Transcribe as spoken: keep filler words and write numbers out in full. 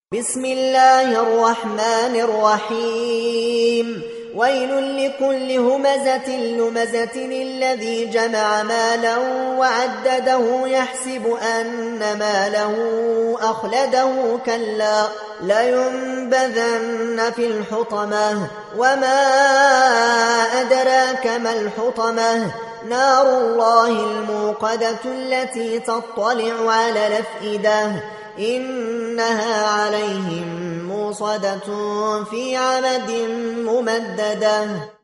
بسم الله الرحمن الرحيم ويل لكل همزة لمزة الذي جمع مالا وعدده يحسب أن ماله أخلده كلا لينبذن في الحطمة وما أدراك ما الحطمة نار الله الموقدة التي تطلع على الأفئدة إنها عليهم موصدة في عمد ممددة.